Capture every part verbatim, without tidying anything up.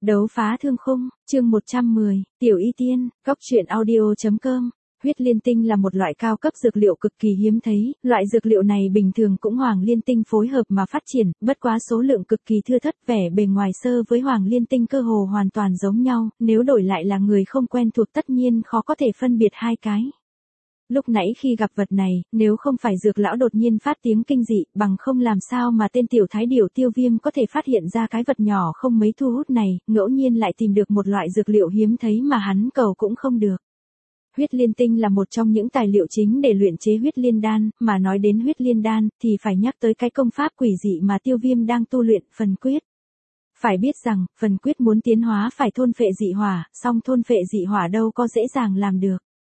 Đấu phá thương khung, chương một trăm mười, Tiểu Y Tiên, góc truyện audio.com. Huyết liên tinh là một loại cao cấp dược liệu cực kỳ hiếm thấy, loại dược liệu này bình thường cũng hoàng liên tinh phối hợp mà phát triển, bất quá số lượng cực kỳ thưa thớt, vẻ bề ngoài sơ với hoàng liên tinh cơ hồ hoàn toàn giống nhau, nếu đổi lại là người không quen thuộc tất nhiên khó có thể phân biệt hai cái. Lúc nãy khi gặp vật này, nếu không phải dược lão đột nhiên phát tiếng kinh dị, bằng không làm sao mà tên tiểu thái điểu Tiêu Viêm có thể phát hiện ra cái vật nhỏ không mấy thu hút này, ngẫu nhiên lại tìm được một loại dược liệu hiếm thấy mà hắn cầu cũng không được. Huyết liên tinh là một trong những tài liệu chính để luyện chế huyết liên đan, mà nói đến huyết liên đan thì phải nhắc tới cái công pháp quỷ dị mà Tiêu Viêm đang tu luyện, phần quyết. Phải biết rằng, phần quyết muốn tiến hóa phải thôn phệ dị hỏa, song thôn phệ dị hỏa đâu có dễ dàng làm được.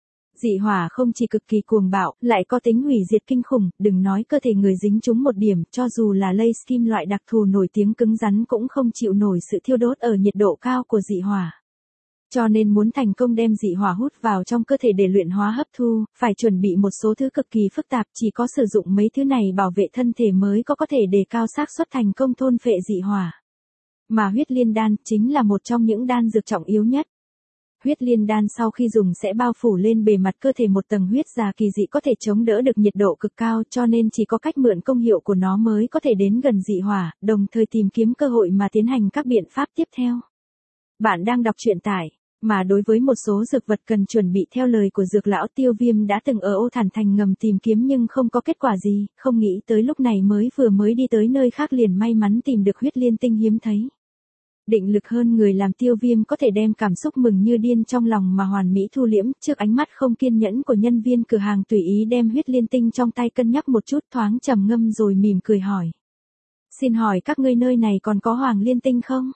Dị hỏa không chỉ cực kỳ cuồng bạo, lại có tính hủy diệt kinh khủng, đừng nói cơ thể người dính trúng một điểm, cho dù là lây skin loại đặc thù nổi tiếng cứng rắn cũng không chịu nổi sự thiêu đốt ở nhiệt độ cao của dị hỏa. Cho nên muốn thành công đem dị hỏa hút vào trong cơ thể để luyện hóa hấp thu, phải chuẩn bị một số thứ cực kỳ phức tạp, chỉ có sử dụng mấy thứ này bảo vệ thân thể mới có có thể đề cao xác suất thành công thôn phệ dị hỏa. Mà huyết liên đan chính là một trong những đan dược trọng yếu nhất. Huyết liên đan sau khi dùng sẽ bao phủ lên bề mặt cơ thể một tầng huyết già kỳ dị có thể chống đỡ được nhiệt độ cực cao, cho nên chỉ có cách mượn công hiệu của nó mới có thể đến gần dị hỏa, đồng thời tìm kiếm cơ hội mà tiến hành các biện pháp tiếp theo. Bạn đang đọc truyện tải, mà đối với một số dược vật cần chuẩn bị theo lời của dược lão Tiêu Viêm đã từng ở Ô Thản Thành ngầm tìm kiếm nhưng không có kết quả gì, không nghĩ tới lúc này mới vừa mới đi tới nơi khác liền may mắn tìm được huyết liên tinh hiếm thấy. Định lực hơn người làm Tiêu Viêm có thể đem cảm xúc mừng như điên trong lòng mà hoàn mỹ thu liễm, trước ánh mắt không kiên nhẫn của nhân viên cửa hàng tùy ý đem huyết liên tinh trong tay cân nhắc một chút, thoáng trầm ngâm rồi mỉm cười hỏi. Xin hỏi các ngươi nơi này còn có hoàng liên tinh không?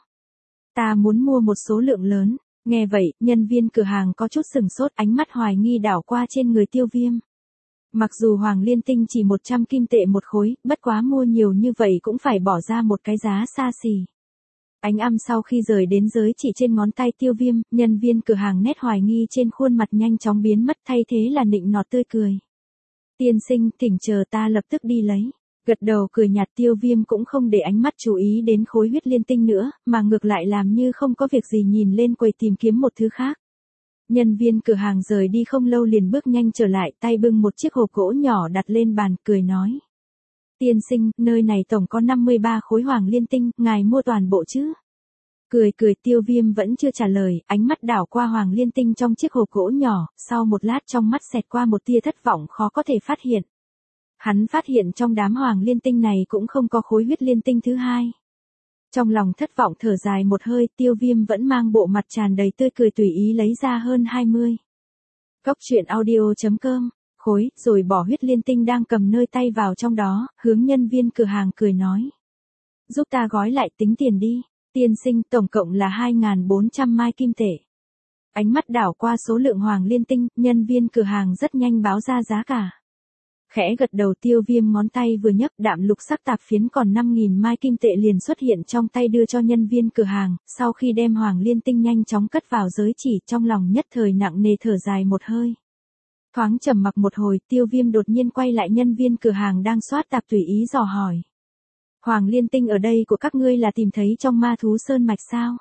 Ta muốn mua một số lượng lớn. Nghe vậy, nhân viên cửa hàng có chút sừng sốt, ánh mắt hoài nghi đảo qua trên người Tiêu Viêm. Mặc dù hoàng liên tinh chỉ một trăm kim tệ một khối, bất quá mua nhiều như vậy cũng phải bỏ ra một cái giá xa xỉ. Ánh âm sau khi rời đến giới chỉ trên ngón tay Tiêu Viêm, nhân viên cửa hàng nét hoài nghi trên khuôn mặt nhanh chóng biến mất, thay thế là nịnh nọt tươi cười. Tiên sinh, thỉnh chờ ta lập tức đi lấy. Gật đầu cười nhạt, Tiêu Viêm cũng không để ánh mắt chú ý đến khối huyết liên tinh nữa, mà ngược lại làm như không có việc gì nhìn lên quầy tìm kiếm một thứ khác. Nhân viên cửa hàng rời đi không lâu liền bước nhanh trở lại, tay bưng một chiếc hộp gỗ nhỏ đặt lên bàn, cười nói. Tiên sinh, nơi này tổng có năm mươi ba khối hoàng liên tinh, ngài mua toàn bộ chứ? Cười cười, Tiêu Viêm vẫn chưa trả lời, ánh mắt đảo qua hoàng liên tinh trong chiếc hộp gỗ nhỏ, sau một lát trong mắt xẹt qua một tia thất vọng khó có thể phát hiện. Hắn phát hiện trong đám hoàng liên tinh này cũng không có khối huyết liên tinh thứ hai. Trong lòng thất vọng thở dài một hơi, Tiêu Viêm vẫn mang bộ mặt tràn đầy tươi cười tùy ý lấy ra hơn hai mươi. Góc truyện audio.com, khối, rồi bỏ huyết liên tinh đang cầm nơi tay vào trong đó, hướng nhân viên cửa hàng cười nói. Giúp ta gói lại tính tiền đi, tiên sinh, tổng cộng là hai nghìn bốn trăm mai kim tệ. Ánh mắt đảo qua số lượng hoàng liên tinh, nhân viên cửa hàng rất nhanh báo ra giá cả. Khẽ gật đầu, Tiêu Viêm ngón tay vừa nhấc, đạm lục sắc tạp phiến còn năm nghìn mai kim tệ liền xuất hiện trong tay đưa cho nhân viên cửa hàng, sau khi đem hoàng liên tinh nhanh chóng cất vào giới chỉ, trong lòng nhất thời nặng nề thở dài một hơi. Thoáng trầm mặc một hồi, Tiêu Viêm đột nhiên quay lại nhân viên cửa hàng đang soát tạp tùy ý dò hỏi. Hoàng liên tinh ở đây của các ngươi là tìm thấy trong ma thú sơn mạch sao?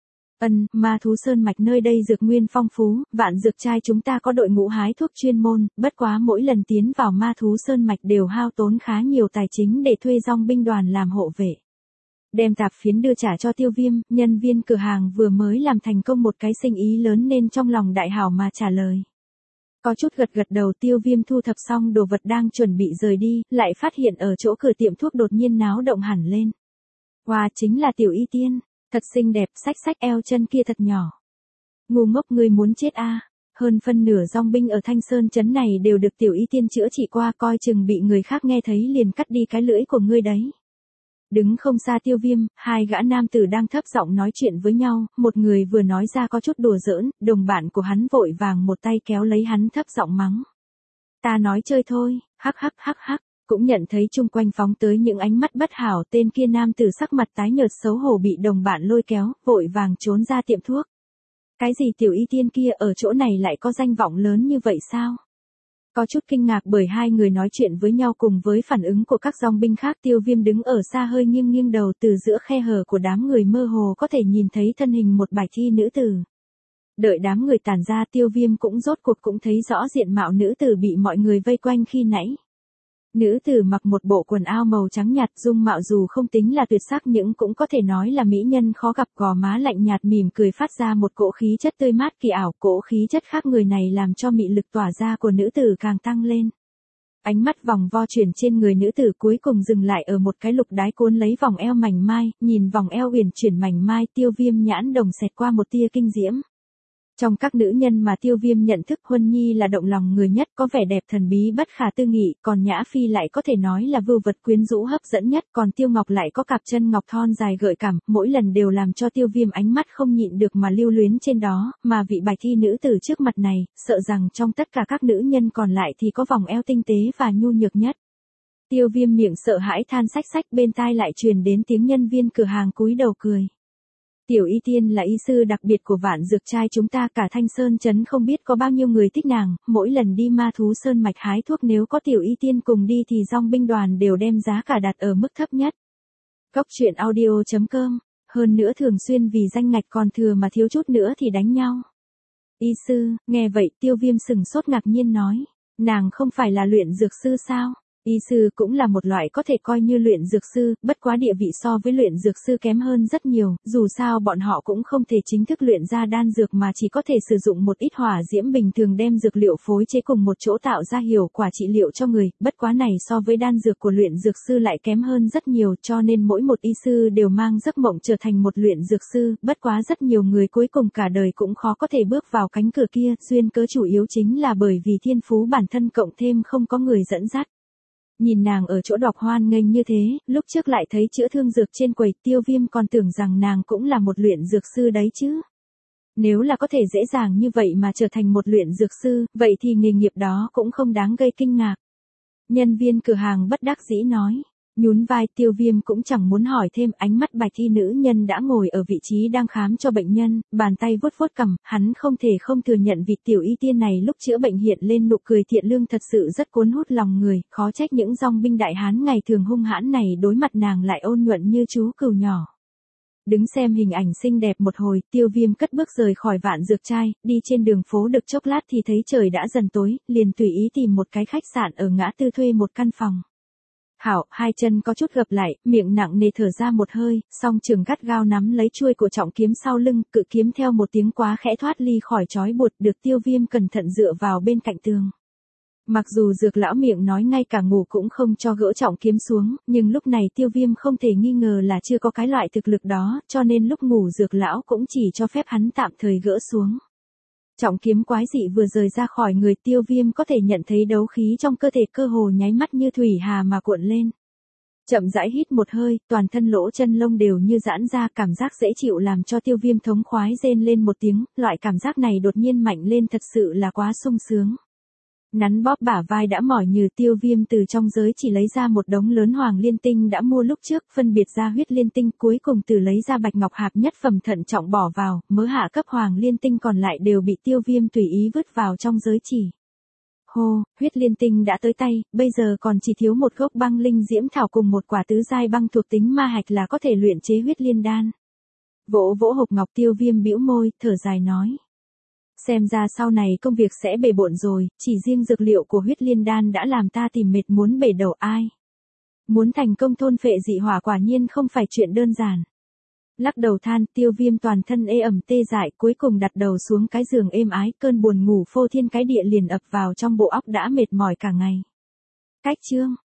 Ân, ma thú sơn mạch nơi đây dược nguyên phong phú, vạn dược trai chúng ta có đội ngũ hái thuốc chuyên môn, bất quá mỗi lần tiến vào ma thú sơn mạch đều hao tốn khá nhiều tài chính để thuê dòng binh đoàn làm hộ vệ. Đem tạp phiến đưa trả cho Tiêu Viêm, nhân viên cửa hàng vừa mới làm thành công một cái sinh ý lớn nên trong lòng đại hảo mà trả lời. Có chút gật gật đầu, Tiêu Viêm thu thập xong đồ vật đang chuẩn bị rời đi, lại phát hiện ở chỗ cửa tiệm thuốc đột nhiên náo động hẳn lên. Wow, chính là Tiểu Y Tiên. Thật xinh đẹp, xách xách eo chân kia thật nhỏ. Ngu ngốc, ngươi muốn chết a? À? Hơn phân nửa dòng binh ở Thanh Sơn trấn này đều được Tiểu Y Tiên chữa trị qua, coi chừng bị người khác nghe thấy liền cắt đi cái lưỡi của ngươi đấy. Đứng không xa Tiêu Viêm, hai gã nam tử đang thấp giọng nói chuyện với nhau, một người vừa nói ra có chút đùa giỡn, đồng bạn của hắn vội vàng một tay kéo lấy hắn thấp giọng mắng. Ta nói chơi thôi, hắc hắc hắc hắc. Cũng nhận thấy chung quanh phóng tới những ánh mắt bất hảo, tên kia nam tử sắc mặt tái nhợt xấu hổ bị đồng bạn lôi kéo, vội vàng trốn ra tiệm thuốc. Cái gì Tiểu Y Tiên kia ở chỗ này lại có danh vọng lớn như vậy sao? Có chút kinh ngạc bởi hai người nói chuyện với nhau cùng với phản ứng của các dòng binh khác, Tiêu Viêm đứng ở xa hơi nghiêng nghiêng đầu, từ giữa khe hở của đám người mơ hồ có thể nhìn thấy thân hình một bạch y nữ tử. Đợi đám người tản ra, Tiêu Viêm cũng rốt cuộc cũng thấy rõ diện mạo nữ tử bị mọi người vây quanh khi nãy. Nữ tử mặc một bộ quần áo màu trắng nhạt, dung mạo dù không tính là tuyệt sắc nhưng cũng có thể nói là mỹ nhân khó gặp, gò má lạnh nhạt mỉm cười phát ra một cỗ khí chất tươi mát kỳ ảo, cỗ khí chất khác người này làm cho mị lực tỏa ra của nữ tử càng tăng lên. Ánh mắt vòng vo chuyển trên người nữ tử cuối cùng dừng lại ở một cái lục đái cuốn lấy vòng eo mảnh mai, nhìn vòng eo uyển chuyển mảnh mai, Tiêu Viêm nhãn đồng xẹt qua một tia kinh diễm. Trong các nữ nhân mà Tiêu Viêm nhận thức, Huân Nhi là động lòng người nhất, có vẻ đẹp thần bí bất khả tư nghị, còn Nhã Phi lại có thể nói là vưu vật quyến rũ hấp dẫn nhất, còn Tiêu Ngọc lại có cặp chân ngọc thon dài gợi cảm, mỗi lần đều làm cho Tiêu Viêm ánh mắt không nhịn được mà lưu luyến trên đó, mà vị bạch y nữ tử trước mặt này, sợ rằng trong tất cả các nữ nhân còn lại thì có vòng eo tinh tế và nhu nhược nhất. Tiêu Viêm miệng sợ hãi than xách xách, bên tai lại truyền đến tiếng nhân viên cửa hàng cúi đầu cười. Tiểu Y Tiên là y sư đặc biệt của Vạn Dược Trai chúng ta, cả Thanh Sơn Trấn không biết có bao nhiêu người thích nàng, mỗi lần đi Ma Thú Sơn mạch hái thuốc nếu có Tiểu Y Tiên cùng đi thì dòng binh đoàn đều đem giá cả đặt ở mức thấp nhất. Cốc truyện audio chấm com, hơn nữa thường xuyên vì danh ngạch còn thừa mà thiếu chút nữa thì đánh nhau. Y sư, nghe vậy Tiêu Viêm sừng sốt ngạc nhiên nói, nàng không phải là luyện dược sư sao? Y sư cũng là một loại có thể coi như luyện dược sư, bất quá địa vị so với luyện dược sư kém hơn rất nhiều, dù sao bọn họ cũng không thể chính thức luyện ra đan dược mà chỉ có thể sử dụng một ít hỏa diễm bình thường đem dược liệu phối chế cùng một chỗ tạo ra hiệu quả trị liệu cho người, bất quá này so với đan dược của luyện dược sư lại kém hơn rất nhiều, cho nên mỗi một y sư đều mang giấc mộng trở thành một luyện dược sư, bất quá rất nhiều người cuối cùng cả đời cũng khó có thể bước vào cánh cửa kia, duyên cớ chủ yếu chính là bởi vì thiên phú bản thân cộng thêm không có người dẫn dắt. Nhìn nàng ở chỗ đọc hoan nghênh như thế, lúc trước lại thấy chữa thương dược trên quầy, Tiêu Viêm còn tưởng rằng nàng cũng là một luyện dược sư đấy chứ. Nếu là có thể dễ dàng như vậy mà trở thành một luyện dược sư, vậy thì nghề nghiệp đó cũng không đáng gây kinh ngạc. Nhân viên cửa hàng bất đắc dĩ nói. Nhún vai, Tiêu Viêm cũng chẳng muốn hỏi thêm, ánh mắt bạch y nữ nhân đã ngồi ở vị trí đang khám cho bệnh nhân, bàn tay vuốt vuốt cằm, hắn không thể không thừa nhận vị Tiểu Y Tiên này lúc chữa bệnh hiện lên nụ cười thiện lương thật sự rất cuốn hút lòng người, khó trách những dòng binh đại hán ngày thường hung hãn này đối mặt nàng lại ôn nhuận như chú cừu nhỏ. Đứng xem hình ảnh xinh đẹp một hồi, Tiêu Viêm cất bước rời khỏi Vạn Dược Trai, đi trên đường phố được chốc lát thì thấy trời đã dần tối, liền tùy ý tìm một cái khách sạn ở ngã tư thuê một căn phòng. Hảo, hai chân có chút gập lại, miệng nặng nề thở ra một hơi, song trường gắt gao nắm lấy chuôi của trọng kiếm sau lưng, cự kiếm theo một tiếng quá khẽ thoát ly khỏi trói buộc, được Tiêu Viêm cẩn thận dựa vào bên cạnh tường. Mặc dù Dược lão miệng nói ngay cả ngủ cũng không cho gỡ trọng kiếm xuống, nhưng lúc này Tiêu Viêm không thể nghi ngờ là chưa có cái loại thực lực đó, cho nên lúc ngủ Dược lão cũng chỉ cho phép hắn tạm thời gỡ xuống. Trọng kiếm quái dị vừa rời ra khỏi người, Tiêu Viêm có thể nhận thấy đấu khí trong cơ thể cơ hồ nháy mắt như thủy hà mà cuộn lên. Chậm rãi hít một hơi, toàn thân lỗ chân lông đều như giãn ra, cảm giác dễ chịu làm cho Tiêu Viêm thống khoái rên lên một tiếng, loại cảm giác này đột nhiên mạnh lên thật sự là quá sung sướng. Nắn bóp bả vai đã mỏi nhừ, Tiêu Viêm từ trong giới chỉ lấy ra một đống lớn hoàng liên tinh đã mua lúc trước, phân biệt ra huyết liên tinh, cuối cùng từ lấy ra bạch ngọc hạp nhất phẩm thận trọng bỏ vào, mớ hạ cấp hoàng liên tinh còn lại đều bị Tiêu Viêm tùy ý vứt vào trong giới chỉ. Hô, huyết liên tinh đã tới tay, bây giờ còn chỉ thiếu một gốc băng linh diễm thảo cùng một quả tứ giai băng thuộc tính ma hạch là có thể luyện chế huyết liên đan. Vỗ vỗ hộp ngọc, Tiêu Viêm bĩu môi, thở dài nói. Xem ra sau này công việc sẽ bề bộn rồi, chỉ riêng dược liệu của huyết liên đan đã làm ta tìm mệt muốn bể đầu ai. Muốn thành công thôn phệ dị hỏa quả nhiên không phải chuyện đơn giản. Lắc đầu than, Tiêu Viêm toàn thân ê ẩm tê dại, cuối cùng đặt đầu xuống cái giường êm ái, cơn buồn ngủ phô thiên cái địa liền ập vào trong bộ óc đã mệt mỏi cả ngày. Cách chương